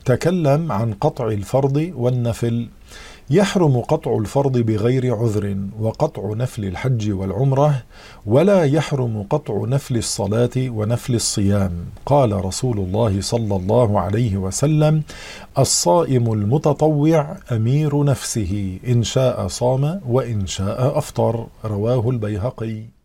تكلم عن قطع الفرض والنفل. يحرم قطع الفرض بغير عذر وقطع نفل الحج والعمرة، ولا يحرم قطع نفل الصلاة ونفل الصيام. قال رسول الله صلى الله عليه وسلم: الصائم المتطوع أمير نفسه، إن شاء صام وإن شاء أفطر. رواه البيهقي.